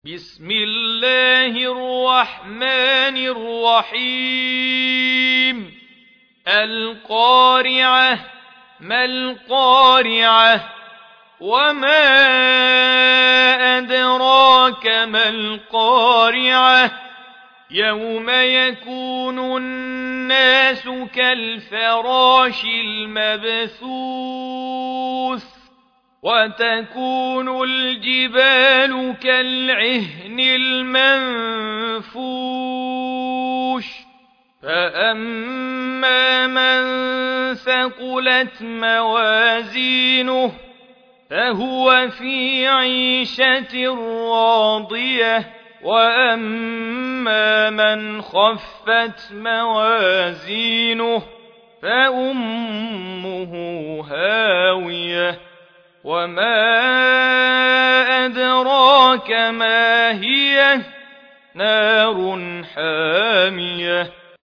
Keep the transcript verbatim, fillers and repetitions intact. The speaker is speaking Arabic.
بسم الله الرحمن الرحيم القارعة ما القارعة وما أدراك ما القارعة يوم يكون الناس كالفراش المبثوث وتكون الجبال كالعهن المنفوش فأما من ثقلت موازينه فهو في عيشة راضية وأما من خفت موازينه فأمه هاوية وما أدراك ما هي نار حامية